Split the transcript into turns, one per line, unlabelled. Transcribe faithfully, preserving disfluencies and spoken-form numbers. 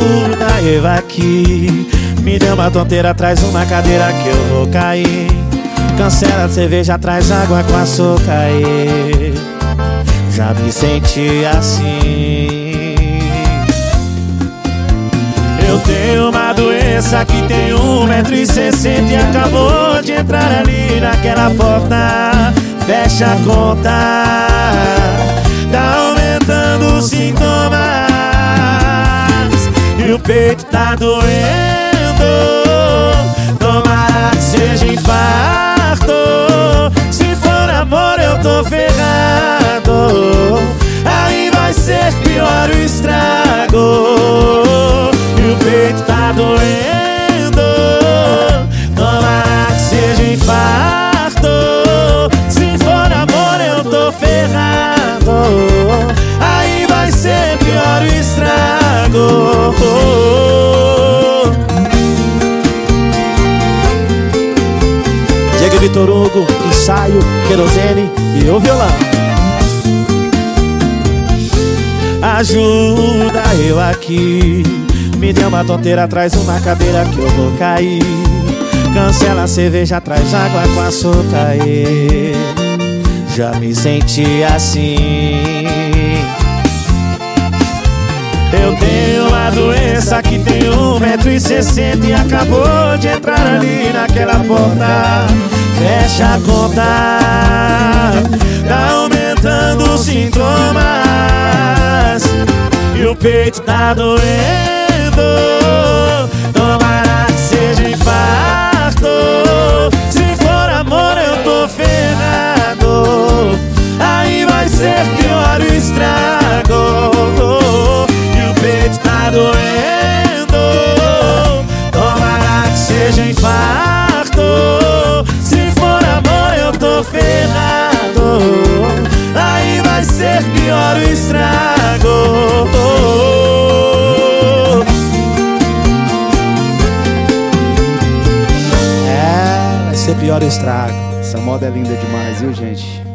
Ajuda eu aqui. Me deu uma tonteira, traz uma cadeira que eu vou cair. Cancela a cerveja, traz água com açúcar e... Já me senti assim. Eu tenho uma doença que tem um metro e sessenta e acabou de entrar ali naquela porta. Fecha a conta, tá aumentando os sintomas e o peito tá doendo. Tomara que seja infarto. Se for amor eu tô ferrado. Aí vai ser pior o estrago. E o peito tá doendo. Tomara que seja infarto. Se for amor eu tô ferrado. Aí vai ser pior o estrago. Diego Vitor Hugo, ensaio, querosene e o violão. Ajuda eu aqui. Me deu uma tonteira, traz uma cadeira que eu vou cair. Cancela a cerveja, traz água com açúcar e... Já me senti assim. Eu tenho uma doença que tem um metro e sessenta e acabou de entrar ali naquela porta. Fecha a conta, tá aumentando os sintomas e o peito tá doendo. Tomara que seja infarto. Se for amor eu tô ferrado. Aí vai ser pior o estrago. E o peito tá doendo. Tomara que seja infarto. Se for amor eu tô ferrado. Aí vai ser pior o estrago. É, vai ser pior o estrago.
Essa moda é linda demais, viu, gente?